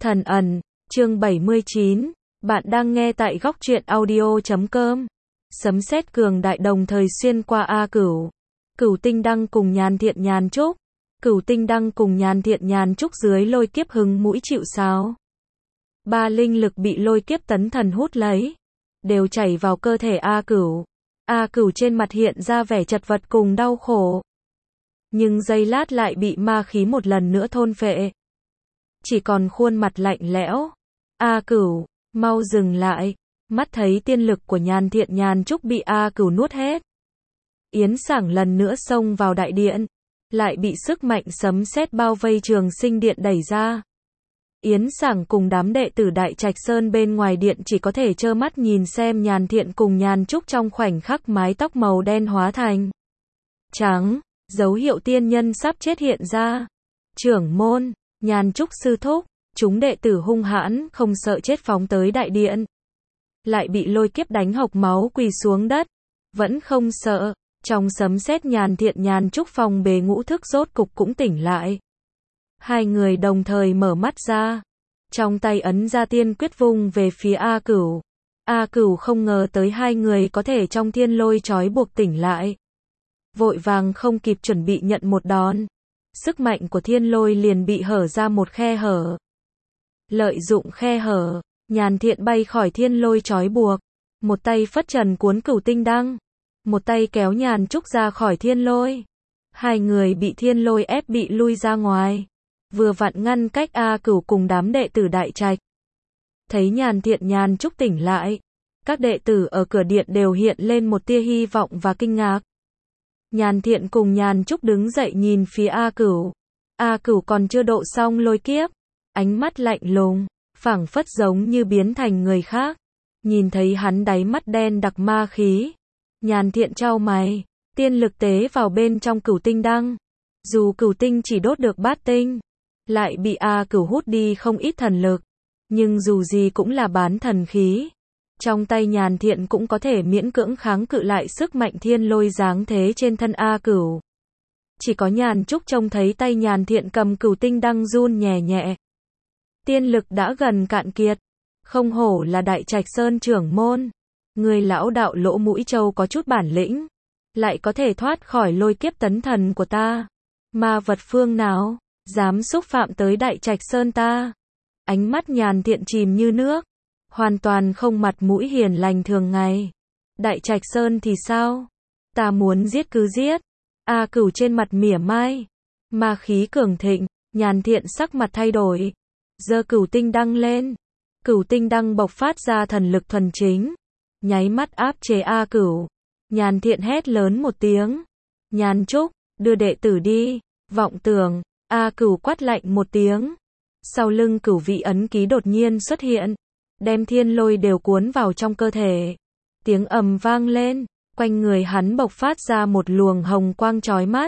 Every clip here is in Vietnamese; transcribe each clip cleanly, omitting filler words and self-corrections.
Thần ẩn, chương 79, bạn đang nghe tại góc truyện audio.com. Sấm sét cường đại đồng thời xuyên qua A Cửu. Cửu Tinh Đăng cùng Nhàn Thiện Nhàn Trúc. Cửu Tinh Đăng cùng Nhàn Thiện Nhàn Trúc dưới lôi kiếp hứng mũi chịu sáo. Ba linh lực bị lôi kiếp tấn thần hút lấy, đều chảy vào cơ thể A Cửu. A Cửu trên mặt hiện ra vẻ chật vật cùng đau khổ. Nhưng giây lát lại bị ma khí một lần nữa thôn phệ. Chỉ còn khuôn mặt lạnh lẽo. A Cửu, mau dừng lại. Mắt thấy tiên lực của Nhàn Thiện Nhàn Trúc bị A Cửu nuốt hết. Yến Sảng lần nữa xông vào đại điện, lại bị sức mạnh sấm sét bao vây Trường Sinh Điện đẩy ra. Yến Sảng cùng đám đệ tử Đại Trạch Sơn bên ngoài điện chỉ có thể trơ mắt nhìn xem Nhàn Thiện cùng Nhàn Trúc trong khoảnh khắc mái tóc màu đen hóa thành trắng, dấu hiệu tiên nhân sắp chết hiện ra. Trưởng môn, Nhàn Trúc sư thúc, chúng đệ tử hung hãn, không sợ chết phóng tới đại điện. Lại bị lôi kiếp đánh hộc máu quỳ xuống đất. Vẫn không sợ, trong sấm sét Nhàn Thiện Nhàn Trúc phòng bề ngũ thức rốt cục cũng tỉnh lại. Hai người đồng thời mở mắt ra. Trong tay ấn ra tiên quyết vung về phía A Cửu. A Cửu không ngờ tới hai người có thể trong thiên lôi trói buộc tỉnh lại. Vội vàng không kịp chuẩn bị nhận một đòn. Sức mạnh của thiên lôi liền bị hở ra một khe hở. Lợi dụng khe hở, Nhàn Thiện bay khỏi thiên lôi trói buộc. Một tay phất trần cuốn Cửu Tinh Đăng. Một tay kéo Nhàn Trúc ra khỏi thiên lôi. Hai người bị thiên lôi ép bị lui ra ngoài. Vừa vặn ngăn cách A Cửu cùng đám đệ tử Đại Trạch. Thấy Nhàn Thiện Nhàn Trúc tỉnh lại. Các đệ tử ở cửa điện đều hiện lên một tia hy vọng và kinh ngạc. Nhàn Thiện cùng Nhàn Trúc đứng dậy nhìn phía A Cửu. A Cửu còn chưa độ xong lôi kiếp. Ánh mắt lạnh lùng, phảng phất giống như biến thành người khác. Nhìn thấy hắn đáy mắt đen đặc ma khí. Nhàn Thiện chau mày, tiên lực tế vào bên trong Cửu Tinh Đăng. Dù Cửu Tinh chỉ đốt được bát tinh, lại bị A Cửu hút đi không ít thần lực. Nhưng dù gì cũng là bán thần khí. Trong tay Nhàn Thiện cũng có thể miễn cưỡng kháng cự lại sức mạnh thiên lôi giáng thế trên thân A Cửu. Chỉ có Nhàn Trúc trông thấy tay Nhàn Thiện cầm Cửu Tinh Đăng run nhẹ nhẹ. Tiên lực đã gần cạn kiệt. Không hổ là Đại Trạch Sơn trưởng môn. Người lão đạo Lỗ Mũi Châu có chút bản lĩnh. Lại có thể thoát khỏi lôi kiếp tấn thần của ta. Ma vật phương nào dám xúc phạm tới Đại Trạch Sơn ta? Ánh mắt Nhàn Thiện chìm như nước. Hoàn toàn không mặt mũi hiền lành thường ngày. Đại Trạch Sơn thì sao? Ta muốn giết cứ giết. A Cửu trên mặt mỉa mai. Ma khí cường thịnh. Nhàn Thiện sắc mặt thay đổi. Giơ Cửu Tinh Đăng lên. Cửu Tinh Đăng bộc phát ra thần lực thuần chính. Nháy mắt áp chế A Cửu. Nhàn Thiện hét lớn một tiếng. Nhàn Trúc, đưa đệ tử đi. Vọng tưởng. A Cửu quát lạnh một tiếng. Sau lưng Cửu Vị ấn ký đột nhiên xuất hiện. Đem thiên lôi đều cuốn vào trong cơ thể. Tiếng ầm vang lên. Quanh người hắn bộc phát ra một luồng hồng quang chói mắt.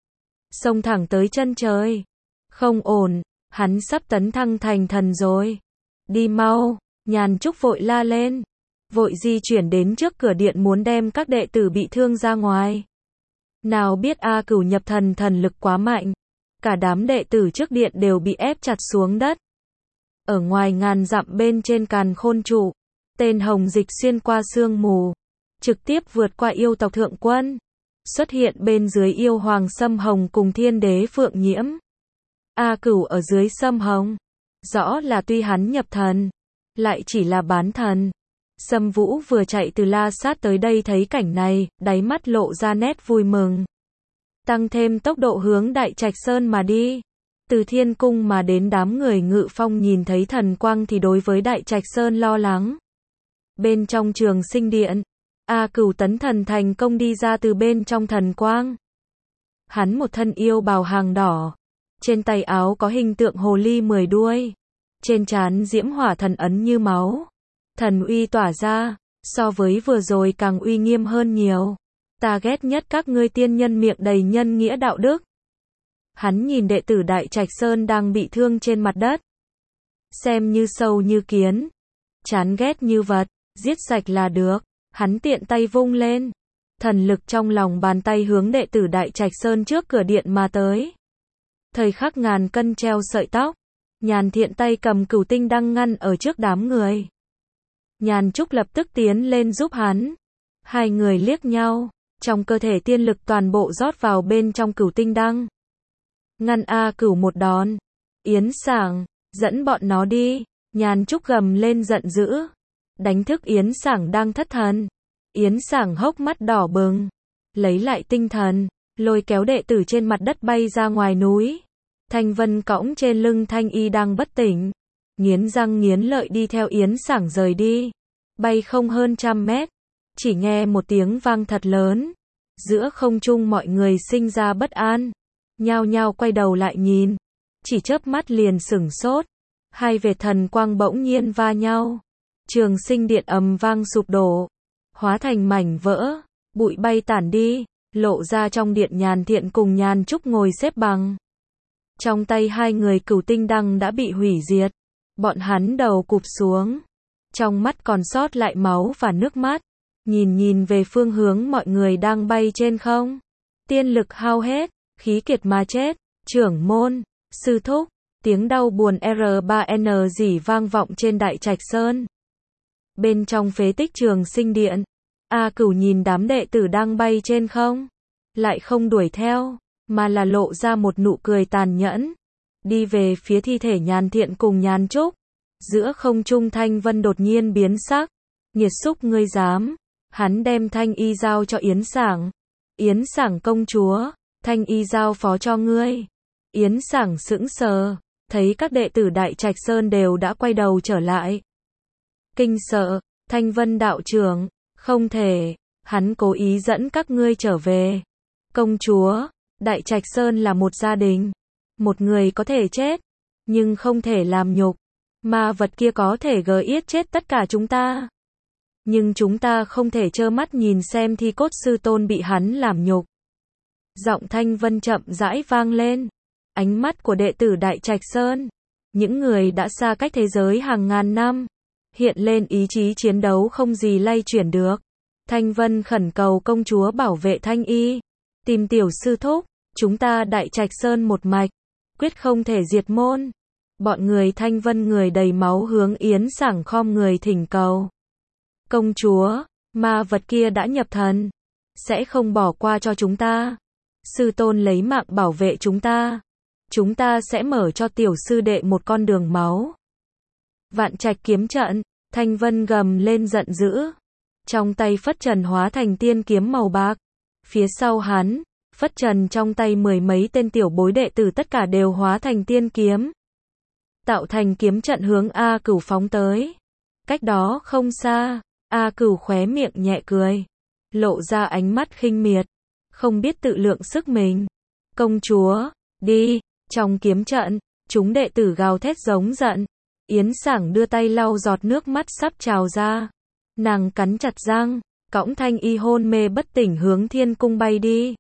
Xông thẳng tới chân trời. Không ổn. Hắn sắp tấn thăng thành thần rồi. Đi mau. Nhàn Trúc vội la lên. Vội di chuyển đến trước cửa điện muốn đem các đệ tử bị thương ra ngoài. Nào biết A Cửu nhập thần lực quá mạnh. Cả đám đệ tử trước điện đều bị ép chặt xuống đất. Ở ngoài ngàn dặm bên trên Càn Khôn trụ. Tên Hồng Dịch xuyên qua sương mù. Trực tiếp vượt qua yêu tộc Thượng Quân. Xuất hiện bên dưới yêu hoàng Sâm Hồng cùng thiên đế Phượng Nhiễm. A Cửu ở dưới Sâm Hồng. Rõ là tuy hắn nhập thần. Lại chỉ là bán thần. Sâm Vũ vừa chạy từ La Sát tới đây thấy cảnh này, đáy mắt lộ ra nét vui mừng. Tăng thêm tốc độ hướng Đại Trạch Sơn mà đi. Từ thiên cung mà đến đám người Ngự Phong nhìn thấy thần quang thì đối với Đại Trạch Sơn lo lắng. Bên trong Trường Sinh Điện, A Cửu tấn thần thành công đi ra từ bên trong thần quang. Hắn một thân yêu bào hàng đỏ. Trên tay áo có hình tượng hồ ly 10 đuôi. Trên trán diễm hỏa thần ấn như máu. Thần uy tỏa ra, so với vừa rồi càng uy nghiêm hơn nhiều. Ta ghét nhất các ngươi tiên nhân miệng đầy nhân nghĩa đạo đức. Hắn nhìn đệ tử Đại Trạch Sơn đang bị thương trên mặt đất. Xem như sâu như kiến. Chán ghét như vật, giết sạch là được. Hắn tiện tay vung lên. Thần lực trong lòng bàn tay hướng đệ tử Đại Trạch Sơn trước cửa điện mà tới. Thời khắc ngàn cân treo sợi tóc. Nhàn Thiện tay cầm Cửu Tinh Đăng ngăn ở trước đám người. Nhàn Trúc lập tức tiến lên giúp hắn. Hai người liếc nhau, trong cơ thể tiên lực toàn bộ rót vào bên trong Cửu Tinh Đăng. Ngăn A Cửu một đòn. Yến Sảng, dẫn bọn nó đi. Nhàn Trúc gầm lên giận dữ. Đánh thức Yến Sảng đang thất thần. Yến Sảng hốc mắt đỏ bừng. Lấy lại tinh thần, lôi kéo đệ tử trên mặt đất bay ra ngoài núi. Thanh Vân cõng trên lưng Thanh Y đang bất tỉnh. Nghiến răng nghiến lợi đi theo Yến Sảng rời đi. Bay không hơn 100 mét. Chỉ nghe một tiếng vang thật lớn. Giữa không trung mọi người sinh ra bất an. Nhao nhao quay đầu lại nhìn. Chỉ chớp mắt liền sửng sốt. Hai vệt thần quang bỗng nhiên va nhau. Trường Sinh Điện ầm vang sụp đổ. Hóa thành mảnh vỡ. Bụi bay tản đi. Lộ ra trong điện Nhàn Thiện cùng Nhàn Trúc ngồi xếp bằng. Trong tay hai người Cửu Tinh Đăng đã bị hủy diệt. Bọn hắn đầu cụp xuống. Trong mắt còn sót lại máu và nước mắt. Nhìn về phương hướng mọi người đang bay trên không. Tiên lực hao hết, khí kiệt mà chết. Trưởng môn, sư thúc, tiếng đau buồn R3N rỉ vang vọng trên Đại Trạch Sơn. Bên trong phế tích Trường Sinh Điện, A Cửu nhìn đám đệ tử đang bay trên không. Lại không đuổi theo, mà là lộ ra một nụ cười tàn nhẫn. Đi về phía thi thể Nhàn Thiện cùng Nhàn Trúc. Giữa không trung Thanh Vân đột nhiên biến sắc. Nghiệt xúc ngươi dám. Hắn đem Thanh Y giao cho Yến Sảng. Yến Sảng công chúa, Thanh Y giao phó cho ngươi. Yến Sảng sững sờ, thấy các đệ tử Đại Trạch Sơn đều đã quay đầu trở lại. Kinh sợ, Thanh Vân đạo trưởng, không thể, hắn cố ý dẫn các ngươi trở về. Công chúa, Đại Trạch Sơn là một gia đình. Một người có thể chết, nhưng không thể làm nhục. Ma vật kia có thể giết chết tất cả chúng ta. Nhưng chúng ta không thể trơ mắt nhìn xem thi cốt sư tôn bị hắn làm nhục. Giọng Thanh Vân chậm rãi vang lên. Ánh mắt của đệ tử Đại Trạch Sơn, những người đã xa cách thế giới hàng ngàn năm, hiện lên ý chí chiến đấu không gì lay chuyển được. Thanh Vân khẩn cầu công chúa bảo vệ Thanh Y. Tìm tiểu sư thúc, chúng ta Đại Trạch Sơn một mạch, quyết không thể diệt môn. Bọn người Thanh Vân người đầy máu hướng Yến Sảng khom người thỉnh cầu. Công chúa, ma vật kia đã nhập thần, sẽ không bỏ qua cho chúng ta. Sư tôn lấy mạng bảo vệ chúng ta. Chúng ta sẽ mở cho tiểu sư đệ một con đường máu. Vạn Trạch kiếm trận, Thanh Vân gầm lên giận dữ. Trong tay phất trần hóa thành tiên kiếm màu bạc. Phía sau hắn, phất trần trong tay mười mấy tên tiểu bối đệ tử tất cả đều hóa thành tiên kiếm. Tạo thành kiếm trận hướng A Cửu phóng tới. Cách đó không xa, A Cửu khóe miệng nhẹ cười. Lộ ra ánh mắt khinh miệt. Không biết tự lượng sức mình. Công chúa, đi. Trong kiếm trận, chúng đệ tử gào thét giống giận. Yến Sảng đưa tay lau giọt nước mắt sắp trào ra. Nàng cắn chặt răng, cõng Thanh Y hôn mê bất tỉnh hướng thiên cung bay đi.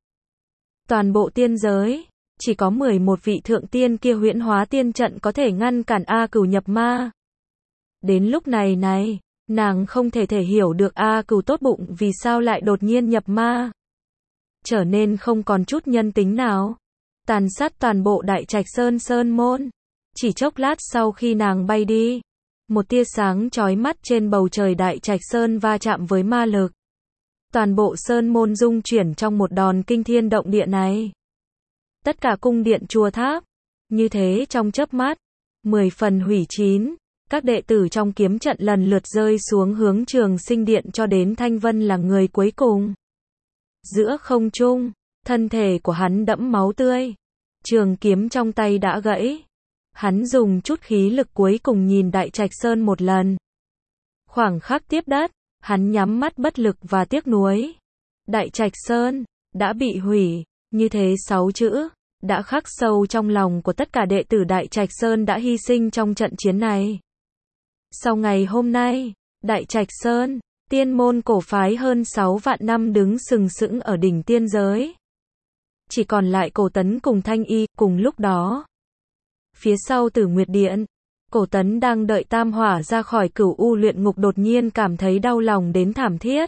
Toàn bộ tiên giới, chỉ có 11 vị thượng tiên kia huyễn hóa tiên trận có thể ngăn cản A Cửu nhập ma. Đến lúc này, nàng không thể hiểu được A Cửu tốt bụng vì sao lại đột nhiên nhập ma. Trở nên không còn chút nhân tính nào. Tàn sát toàn bộ Đại Trạch Sơn môn. Chỉ chốc lát sau khi nàng bay đi, một tia sáng chói mắt trên bầu trời Đại Trạch Sơn va chạm với ma lực. Toàn bộ sơn môn rung chuyển trong một đòn kinh thiên động địa này. Tất cả cung điện chùa tháp, như thế trong chớp mắt, 10 phần hủy chín. Các đệ tử trong kiếm trận lần lượt rơi xuống hướng Trường Sinh Điện cho đến Thanh Vân là người cuối cùng. Giữa không trung, thân thể của hắn đẫm máu tươi. Trường kiếm trong tay đã gãy. Hắn dùng chút khí lực cuối cùng nhìn Đại Trạch Sơn một lần. Khoảng khắc tiếp đất, hắn nhắm mắt bất lực và tiếc nuối. Đại Trạch Sơn đã bị hủy, như thế 6 chữ đã khắc sâu trong lòng của tất cả đệ tử Đại Trạch Sơn đã hy sinh trong trận chiến này. Sau ngày hôm nay, Đại Trạch Sơn, tiên môn cổ phái hơn 6 vạn năm đứng sừng sững ở đỉnh tiên giới. Chỉ còn lại Cổ Tấn cùng Thanh Y. Cùng lúc đó, phía sau Tử Nguyệt Điện, Cổ Tấn đang đợi Tam Hỏa ra khỏi Cửu U luyện ngục đột nhiên cảm thấy đau lòng đến thảm thiết.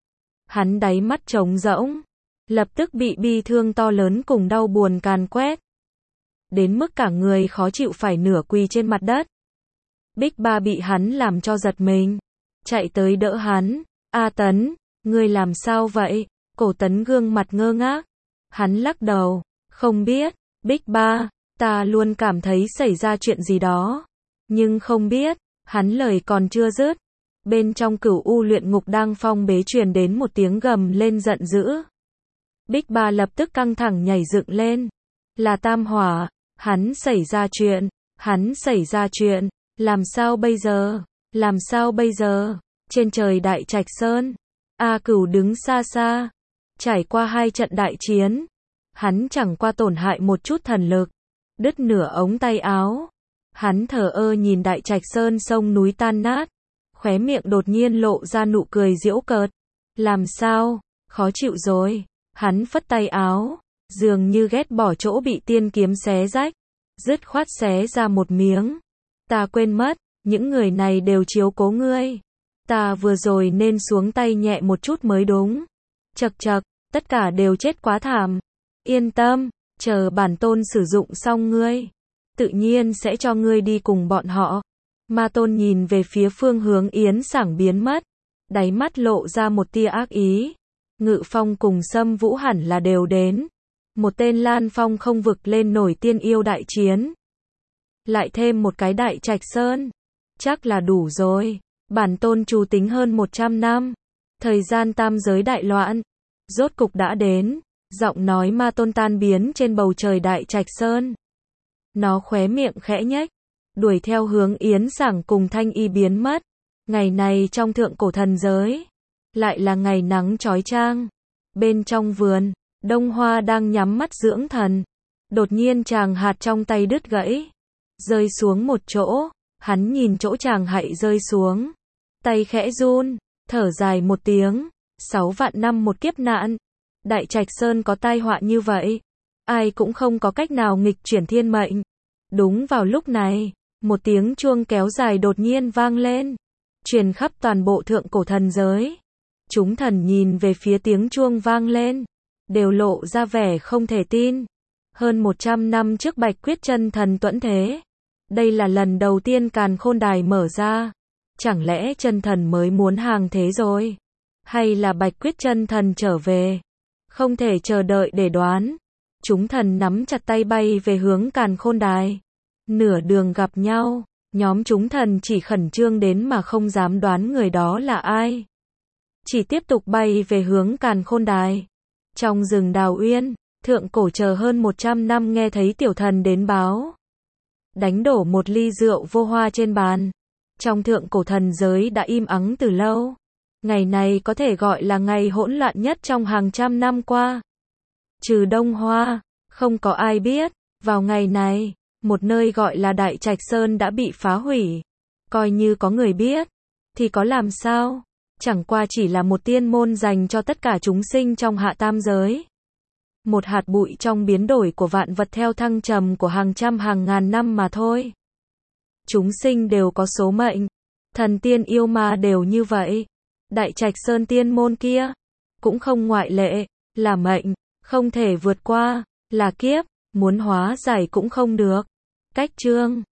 Hắn đáy mắt trống rỗng, lập tức bị bi thương to lớn cùng đau buồn càn quét. đến mức cả người khó chịu phải nửa quỳ trên mặt đất. Bích Ba bị hắn làm cho giật mình, chạy tới đỡ hắn. A Tấn, ngươi làm sao vậy? Cổ Tấn gương mặt ngơ ngác. Hắn lắc đầu, không biết. Bích Ba, ta luôn cảm thấy xảy ra chuyện gì đó, nhưng không biết. Hắn lời còn chưa dứt, bên trong Cửu U luyện ngục đang phong bế truyền đến một tiếng gầm lên giận dữ. Bích Ba lập tức căng thẳng nhảy dựng lên. Là Tam Hỏa, hắn xảy ra chuyện, làm sao bây giờ? Làm sao bây giờ? Trên trời Đại Trạch Sơn, A Cửu đứng xa xa, trải qua 2 trận đại chiến, hắn chẳng qua tổn hại một chút thần lực, đứt nửa ống tay áo. Hắn thờ ơ nhìn Đại Trạch Sơn sông núi tan nát, khóe miệng đột nhiên lộ ra nụ cười giễu cợt. Làm sao? Khó chịu rồi. Hắn phất tay áo, dường như ghét bỏ chỗ bị tiên kiếm xé rách, dứt khoát xé ra một miếng. Ta quên mất, những người này đều chiếu cố ngươi. Ta vừa rồi nên xuống tay nhẹ một chút mới đúng. Chậc chậc, tất cả đều chết quá thảm. Yên tâm, chờ bản tôn sử dụng xong ngươi, tự nhiên sẽ cho ngươi đi cùng bọn họ. Ma Tôn nhìn về phía phương hướng Yến Sảng biến mất, đáy mắt lộ ra một tia ác ý. Ngự Phong cùng Sâm Vũ hẳn là đều đến. Một tên Lan Phong không vực lên nổi tiên yêu đại chiến. Lại thêm một cái Đại Trạch Sơn, chắc là đủ rồi. Bản tôn trù tính hơn 100 năm, thời gian tam giới đại loạn, rốt cục đã đến. Giọng nói Ma Tôn tan biến trên bầu trời Đại Trạch Sơn. Nó khóe miệng khẽ nhếch, đuổi theo hướng Yến Sảng cùng Thanh Y biến mất. Ngày này trong thượng cổ thần giới, lại là ngày nắng chói chang. Bên trong vườn, Đông Hoa đang nhắm mắt dưỡng thần. Đột nhiên chàng hạt trong tay đứt gãy, rơi xuống một chỗ. Hắn nhìn chỗ chàng hại rơi xuống, tay khẽ run, thở dài một tiếng. 6 vạn năm một kiếp nạn, Đại Trạch Sơn có tai họa như vậy, ai cũng không có cách nào nghịch chuyển thiên mệnh. Đúng vào lúc này, một tiếng chuông kéo dài đột nhiên vang lên, truyền khắp toàn bộ thượng cổ thần giới. Chúng thần nhìn về phía tiếng chuông vang lên, đều lộ ra vẻ không thể tin. Hơn 100 năm trước Bạch Quyết Chân Thần tuẫn thế, đây là lần đầu tiên Càn Khôn Đài mở ra. Chẳng lẽ Chân Thần mới muốn hàng thế rồi? Hay là Bạch Quyết Chân Thần trở về? Không thể chờ đợi để đoán. Chúng thần nắm chặt tay bay về hướng Càn Khôn Đài. Nửa đường gặp nhau, nhóm chúng thần chỉ khẩn trương đến mà không dám đoán người đó là ai. Chỉ tiếp tục bay về hướng Càn Khôn Đài. Trong rừng Đào Uyên, thượng cổ chờ hơn 100 năm nghe thấy tiểu thần đến báo. Đánh đổ một ly rượu vô hoa trên bàn. Trong thượng cổ thần giới đã im ắng từ lâu. Ngày này có thể gọi là ngày hỗn loạn nhất trong hàng trăm năm qua. Trừ Đông Hoa, không có ai biết, vào ngày này, một nơi gọi là Đại Trạch Sơn đã bị phá hủy. Coi như có người biết, thì có làm sao? Chẳng qua chỉ là một tiên môn dành cho tất cả chúng sinh trong hạ tam giới. Một hạt bụi trong biến đổi của vạn vật theo thăng trầm của hàng trăm hàng ngàn năm mà thôi. Chúng sinh đều có số mệnh, thần tiên yêu ma đều như vậy. Đại Trạch Sơn tiên môn kia, cũng không ngoại lệ, là mệnh, không thể vượt qua, là kiếp, muốn hóa giải cũng không được. Cách chương